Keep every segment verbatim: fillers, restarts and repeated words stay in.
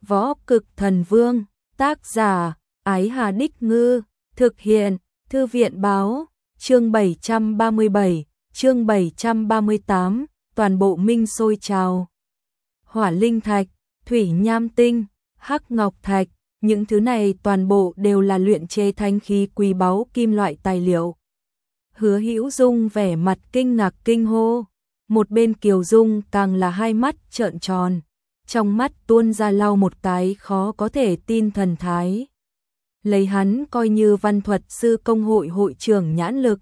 Võ Cực Thần Vương, tác giả, Ái Hà Đích Ngư, thực hiện, Thư viện Báo, chương bảy trăm ba mươi bảy, chương bảy trăm ba mươi tám, toàn bộ minh sôi trào. Hỏa linh thạch, thủy nham tinh, hắc ngọc thạch, những thứ này toàn bộ đều là luyện chế thánh khí quý báu kim loại tài liệu. Hứa Hữu Dung vẻ mặt kinh ngạc kinh hô, một bên Kiều Dung càng là hai mắt trợn tròn, trong mắt tuôn ra lau một cái khó có thể tin thần thái. Lấy hắn coi như văn thuật sư công hội hội trưởng nhãn lực,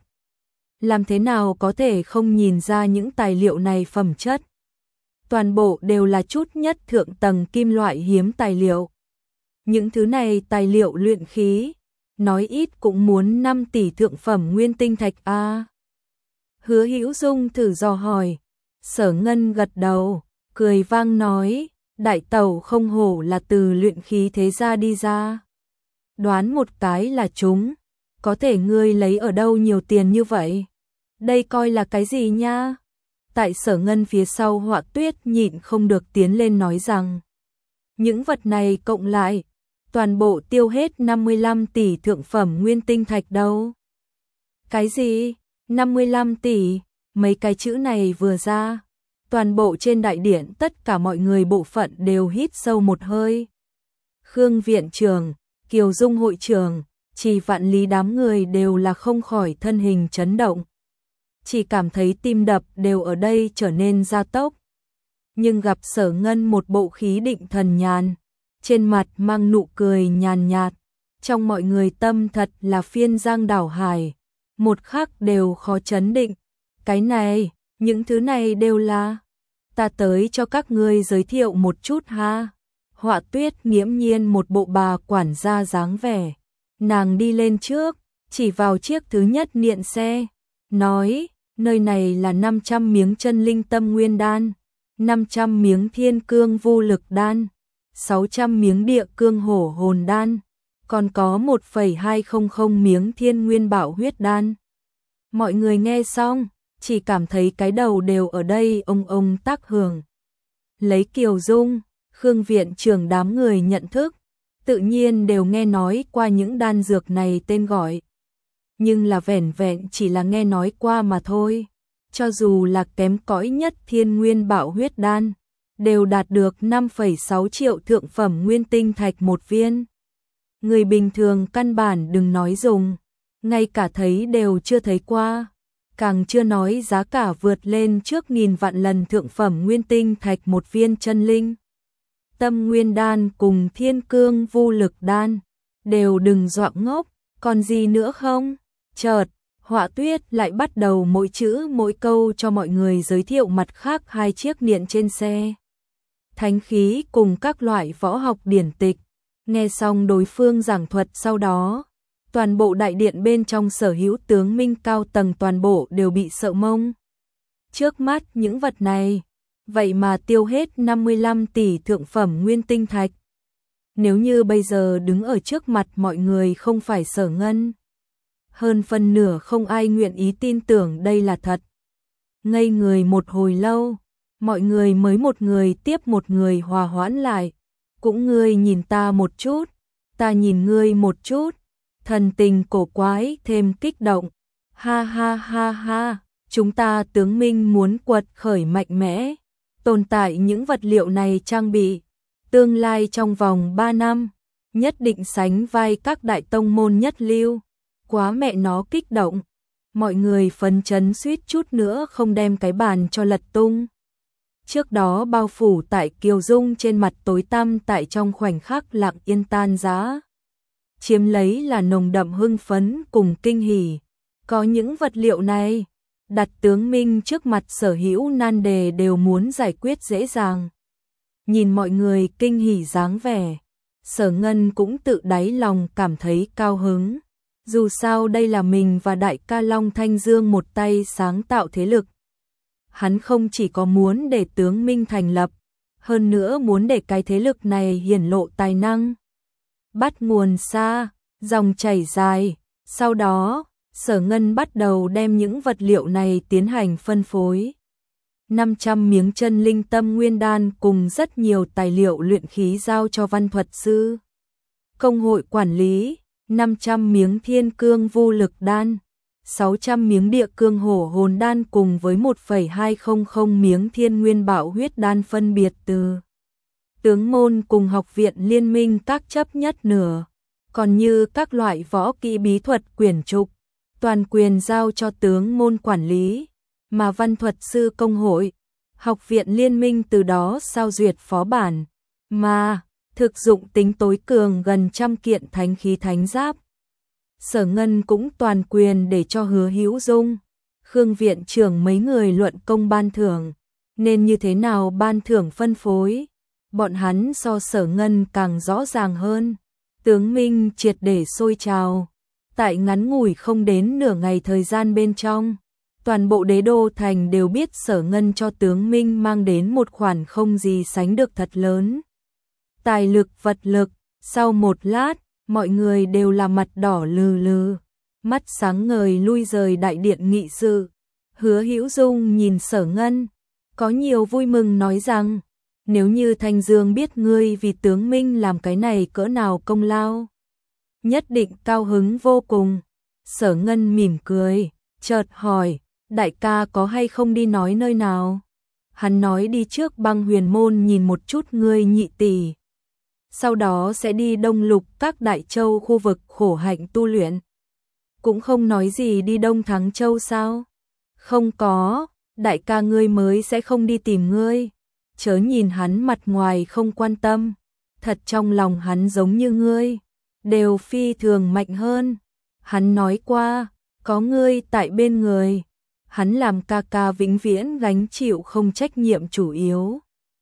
làm thế nào có thể không nhìn ra những tài liệu này phẩm chất. Toàn bộ đều là chút nhất thượng tầng kim loại hiếm tài liệu. Những thứ này tài liệu luyện khí, nói ít cũng muốn năm tỷ thượng phẩm nguyên tinh thạch a. À. Hứa Hữu Dung thử dò hỏi, Sở Ngân gật đầu, cười vang nói, đại tẩu không hổ là từ luyện khí thế gia đi ra. Đoán một cái là chúng, có thể ngươi lấy ở đâu nhiều tiền như vậy? Đây coi là cái gì nha? Tại Sở Ngân phía sau Họa Tuyết nhịn không được tiến lên nói rằng, những vật này cộng lại, toàn bộ tiêu hết năm mươi lăm tỷ thượng phẩm nguyên tinh thạch đâu. Cái gì? năm mươi lăm tỷ? Mấy cái chữ này vừa ra, toàn bộ trên đại điện tất cả mọi người bộ phận đều hít sâu một hơi. Khương viện trưởng, Kiều Dung hội trưởng, Trì Vạn Lý đám người đều là không khỏi thân hình chấn động. Chỉ cảm thấy tim đập đều ở đây trở nên gia tốc. Nhưng gặp Sở Ngân một bộ khí định thần nhàn, trên mặt mang nụ cười nhàn nhạt, trong mọi người tâm thật là phiên giang đảo hải, một khắc đều khó chấn định. Cái này, những thứ này đều là, ta tới cho các ngươi giới thiệu một chút ha. Họa Tuyết nghiễm nhiên một bộ bà quản gia dáng vẻ, nàng đi lên trước, chỉ vào chiếc thứ nhất niện xe, nói, nơi này là năm trăm miếng chân linh tâm nguyên đan, năm trăm miếng thiên cương vô lực đan, sáu trăm miếng địa cương hổ hồn đan, còn có một phẩy hai không không miếng thiên nguyên bảo huyết đan. Mọi người nghe xong, chỉ cảm thấy cái đầu đều ở đây ông ông tác hưởng. Lấy Kiều Dung, Khương viện trưởng đám người nhận thức, tự nhiên đều nghe nói qua những đan dược này tên gọi. Nhưng là vẻn vẹn chỉ là nghe nói qua mà thôi. Cho dù là kém cỏi nhất thiên nguyên bảo huyết đan, đều đạt được năm phẩy sáu triệu thượng phẩm nguyên tinh thạch một viên. Người bình thường căn bản đừng nói dùng, ngay cả thấy đều chưa thấy qua, càng chưa nói giá cả vượt lên trước nghìn vạn lần thượng phẩm nguyên tinh thạch một viên chân linh. Tâm nguyên đan cùng thiên cương vô lực đan, đều đừng dọa ngốc, còn gì nữa không? Chợt, Họa Tuyết lại bắt đầu mỗi chữ mỗi câu cho mọi người giới thiệu mặt khác hai chiếc niện trên xe. Thánh khí cùng các loại võ học điển tịch, nghe xong đối phương giảng thuật sau đó, toàn bộ đại điện bên trong sở hữu tướng minh cao tầng toàn bộ đều bị sợ mông. Trước mắt những vật này, vậy mà tiêu hết năm mươi lăm tỷ thượng phẩm nguyên tinh thạch. Nếu như bây giờ đứng ở trước mặt mọi người không phải Sở Ngân, hơn phân nửa không ai nguyện ý tin tưởng đây là thật. Ngây người một hồi lâu, mọi người mới một người tiếp một người hòa hoãn lại. Cũng ngươi nhìn ta một chút, ta nhìn ngươi một chút, thần tình cổ quái thêm kích động. Ha ha ha ha, chúng ta tướng minh muốn quật khởi mạnh mẽ, tồn tại những vật liệu này trang bị, tương lai trong vòng ba năm, nhất định sánh vai các đại tông môn nhất lưu. Quá mẹ nó kích động, mọi người phấn chấn suýt chút nữa không đem cái bàn cho lật tung. Trước đó bao phủ tại Kiều Dung trên mặt tối tăm tại trong khoảnh khắc lặng yên tan giá. Chiếm lấy là nồng đậm hưng phấn cùng kinh hỉ. Có những vật liệu này, đặt tướng minh trước mặt sở hữu nan đề đều muốn giải quyết dễ dàng. Nhìn mọi người kinh hỉ dáng vẻ, Sở Ngân cũng tự đáy lòng cảm thấy cao hứng. Dù sao đây là mình và đại ca Long Thanh Dương một tay sáng tạo thế lực. Hắn không chỉ có muốn để tướng minh thành lập, hơn nữa muốn để cái thế lực này hiển lộ tài năng. Bắt nguồn xa, dòng chảy dài, sau đó, Sở Ngân bắt đầu đem những vật liệu này tiến hành phân phối. năm trăm miếng chân linh tâm nguyên đan cùng rất nhiều tài liệu luyện khí giao cho văn thuật sư công hội quản lý, năm trăm miếng thiên cương vô lực đan, sáu trăm miếng địa cương hổ hồn đan cùng với một phẩy hai không không miếng thiên nguyên bạo huyết đan phân biệt từ tướng môn cùng học viện liên minh các chấp nhất nửa, còn như các loại võ kỹ bí thuật quyển trục, toàn quyền giao cho tướng môn quản lý, mà văn thuật sư công hội, học viện liên minh từ đó sao duyệt phó bản, mà thực dụng tính tối cường gần trăm kiện thánh khí thánh giáp. Sở Ngân cũng toàn quyền để cho Hứa Hữu Dung, Khương viện trưởng mấy người luận công ban thưởng, nên như thế nào ban thưởng phân phối, bọn hắn so Sở Ngân càng rõ ràng hơn. Tướng Minh triệt để sôi trào, tại ngắn ngủi không đến nửa ngày thời gian bên trong, toàn bộ đế đô thành đều biết Sở Ngân cho tướng Minh mang đến một khoản không gì sánh được thật lớn. Tài lực vật lực, sau một lát, mọi người đều là mặt đỏ lừ lừ, mắt sáng ngời lui rời đại điện nghị sự. Hứa Hữu Dung nhìn Sở Ngân, có nhiều vui mừng nói rằng, nếu như Thanh Dương biết ngươi vì tướng Minh làm cái này cỡ nào công lao, nhất định cao hứng vô cùng. Sở Ngân mỉm cười, chợt hỏi, đại ca có hay không đi nói nơi nào? Hắn nói đi trước Băng Huyền môn nhìn một chút ngươi nhị tỷ, sau đó sẽ đi đông lục các đại châu khu vực khổ hạnh tu luyện. Cũng không nói gì đi Đông Thắng Châu sao? Không có, đại ca ngươi mới sẽ không đi tìm ngươi. Chớ nhìn hắn mặt ngoài không quan tâm, thật trong lòng hắn giống như ngươi, đều phi thường mạnh hơn. Hắn nói qua, có ngươi tại bên người, hắn làm ca ca vĩnh viễn gánh chịu không trách nhiệm chủ yếu.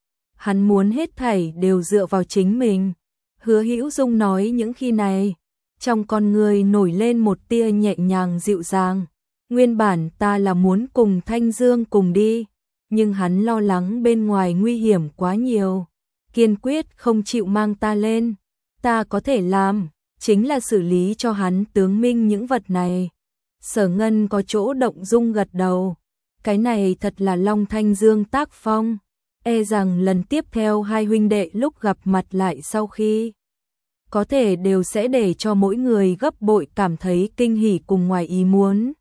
Hắn muốn hết thảy đều dựa vào chính mình. Hứa Hữu Dung nói những khi này, trong con người nổi lên một tia nhẹ nhàng dịu dàng. Nguyên bản ta là muốn cùng Thanh Dương cùng đi, nhưng hắn lo lắng bên ngoài nguy hiểm quá nhiều, kiên quyết không chịu mang ta lên. Ta có thể làm, chính là xử lý cho hắn tướng Minh những vật này. Sở Ngân có chỗ động dung gật đầu, cái này thật là Long Thanh Dương tác phong. E rằng lần tiếp theo hai huynh đệ lúc gặp mặt lại sau khi có thể đều sẽ để cho mỗi người gấp bội cảm thấy kinh hỉ cùng ngoài ý muốn.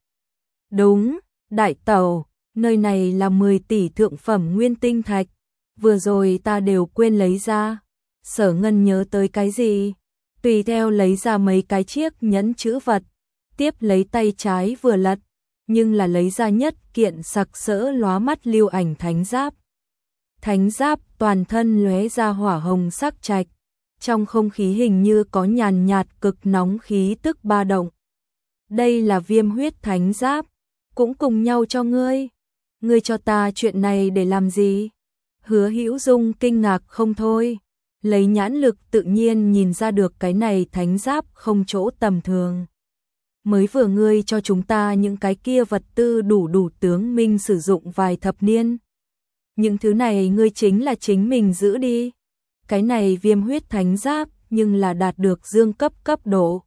Đúng, đại tẩu, nơi này là mười tỷ thượng phẩm nguyên tinh thạch, vừa rồi ta đều quên lấy ra. Sở Ngân nhớ tới cái gì, tùy theo lấy ra mấy cái chiếc nhẫn chữ vật, tiếp lấy tay trái vừa lật, nhưng là lấy ra nhất kiện sặc sỡ lóa mắt lưu ảnh thánh giáp. Thánh giáp toàn thân lóe ra hỏa hồng sắc trạch, trong không khí hình như có nhàn nhạt cực nóng khí tức ba động. Đây là Viêm huyết thánh giáp, cũng cùng nhau cho ngươi. Ngươi cho ta chuyện này để làm gì? Hứa Hữu Dung kinh ngạc không thôi, lấy nhãn lực tự nhiên nhìn ra được cái này thánh giáp không chỗ tầm thường. Mới vừa ngươi cho chúng ta những cái kia vật tư đủ đủ tướng Minh sử dụng vài thập niên. Những thứ này ngươi chính là chính mình giữ đi. Cái này Viêm huyết thánh giáp nhưng là đạt được dương cấp cấp độ,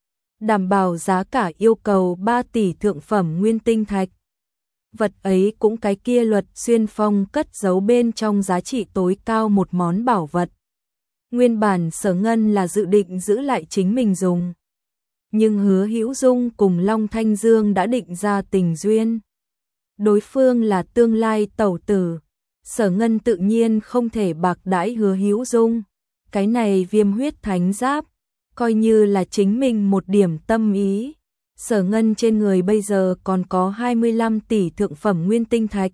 đảm bảo giá cả yêu cầu ba tỷ thượng phẩm nguyên tinh thạch. Vật ấy cũng cái kia Luật Xuyên Phong cất giấu bên trong giá trị tối cao một món bảo vật. Nguyên bản Sở Ngân là dự định giữ lại chính mình dùng, nhưng Hứa Hữu Dung cùng Long Thanh Dương đã định ra tình duyên. Đối phương là tương lai tẩu tử, Sở Ngân tự nhiên không thể bạc đãi Hứa Hữu Dung. Cái này Viêm huyết thánh giáp, coi như là chính mình một điểm tâm ý. Sở Ngân trên người bây giờ còn có hai mươi lăm tỷ thượng phẩm nguyên tinh thạch,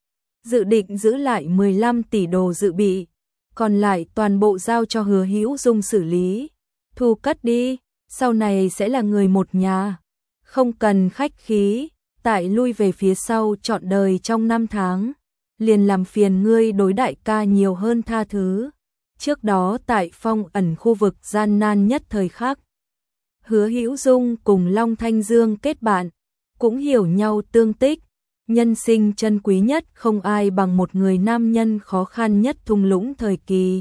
dự định giữ lại mười lăm tỷ đồ dự bị, còn lại toàn bộ giao cho Hứa Hữu Dung xử lý. Thu cất đi, sau này sẽ là người một nhà, không cần khách khí. Tại lui về phía sau trọn đời trong năm tháng, liền làm phiền ngươi đối đại ca nhiều hơn tha thứ. Trước đó tại phong ẩn khu vực gian nan nhất thời khắc, Hứa Hữu Dung cùng Long Thanh Dương kết bạn, cũng hiểu nhau tương tích. Nhân sinh chân quý nhất không ai bằng một người nam nhân khó khăn nhất thung lũng thời kỳ.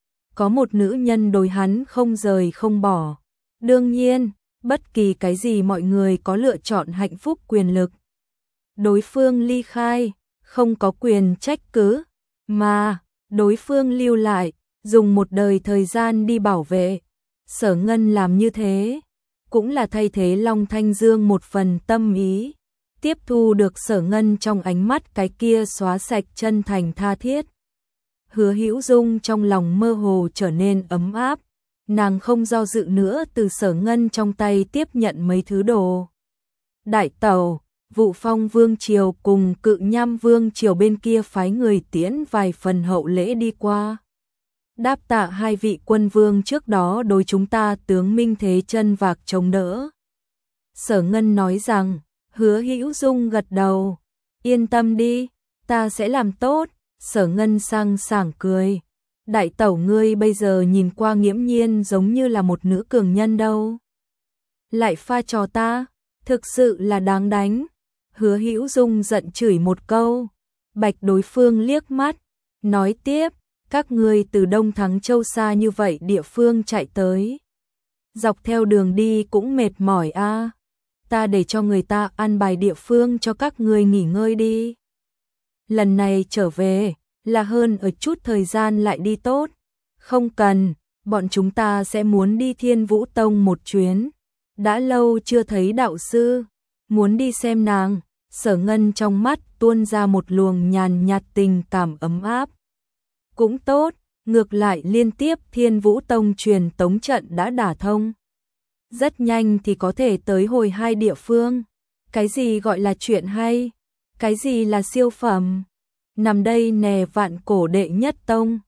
Có một nữ nhân đối hắn không rời không bỏ. Đương nhiên, bất kỳ cái gì mọi người có lựa chọn hạnh phúc quyền lực. Đối phương ly khai, không có quyền trách cứ, mà đối phương lưu lại, dùng một đời thời gian đi bảo vệ. Sở Ngân làm như thế, cũng là thay thế Long Thanh Dương một phần tâm ý, tiếp thu được Sở Ngân trong ánh mắt cái kia xóa sạch chân thành tha thiết. Hứa Hữu Dung trong lòng mơ hồ trở nên ấm áp, nàng không do dự nữa từ Sở Ngân trong tay tiếp nhận mấy thứ đồ. Đại tẩu, Vụ Phong Vương triều cùng Cự Nham Vương triều bên kia phái người tiễn vài phần hậu lễ đi qua. Đáp tạ hai vị quân vương trước đó đối chúng ta tướng minh thế chân vạc chống đỡ. Sở Ngân nói rằng, Hứa Hữu Dung gật đầu, yên tâm đi, ta sẽ làm tốt. Sở Ngân sang sảng cười, đại tẩu ngươi bây giờ nhìn qua nghiễm nhiên giống như là một nữ cường nhân đâu. Lại pha trò ta, thực sự là đáng đánh. Hứa Hữu Dung giận chửi một câu, bạch đối phương liếc mắt, nói tiếp, các ngươi từ Đông Thắng Châu xa như vậy địa phương chạy tới. Dọc theo đường đi cũng mệt mỏi a, à. Ta để cho người ta an bài địa phương cho các ngươi nghỉ ngơi đi. Lần này trở về, là hơn ở chút thời gian lại đi tốt. Không cần, bọn chúng ta sẽ muốn đi Thiên Vũ Tông một chuyến. Đã lâu chưa thấy đạo sư, muốn đi xem nàng. Sở Ngân trong mắt tuôn ra một luồng nhàn nhạt tình cảm ấm áp. Cũng tốt, ngược lại liên tiếp Thiên Vũ Tông truyền tống trận đã đả thông. Rất nhanh thì có thể tới hồi hai địa phương. Cái gì gọi là chuyện hay? Cái gì là siêu phẩm? Nằm đây nè vạn cổ đệ nhất tông.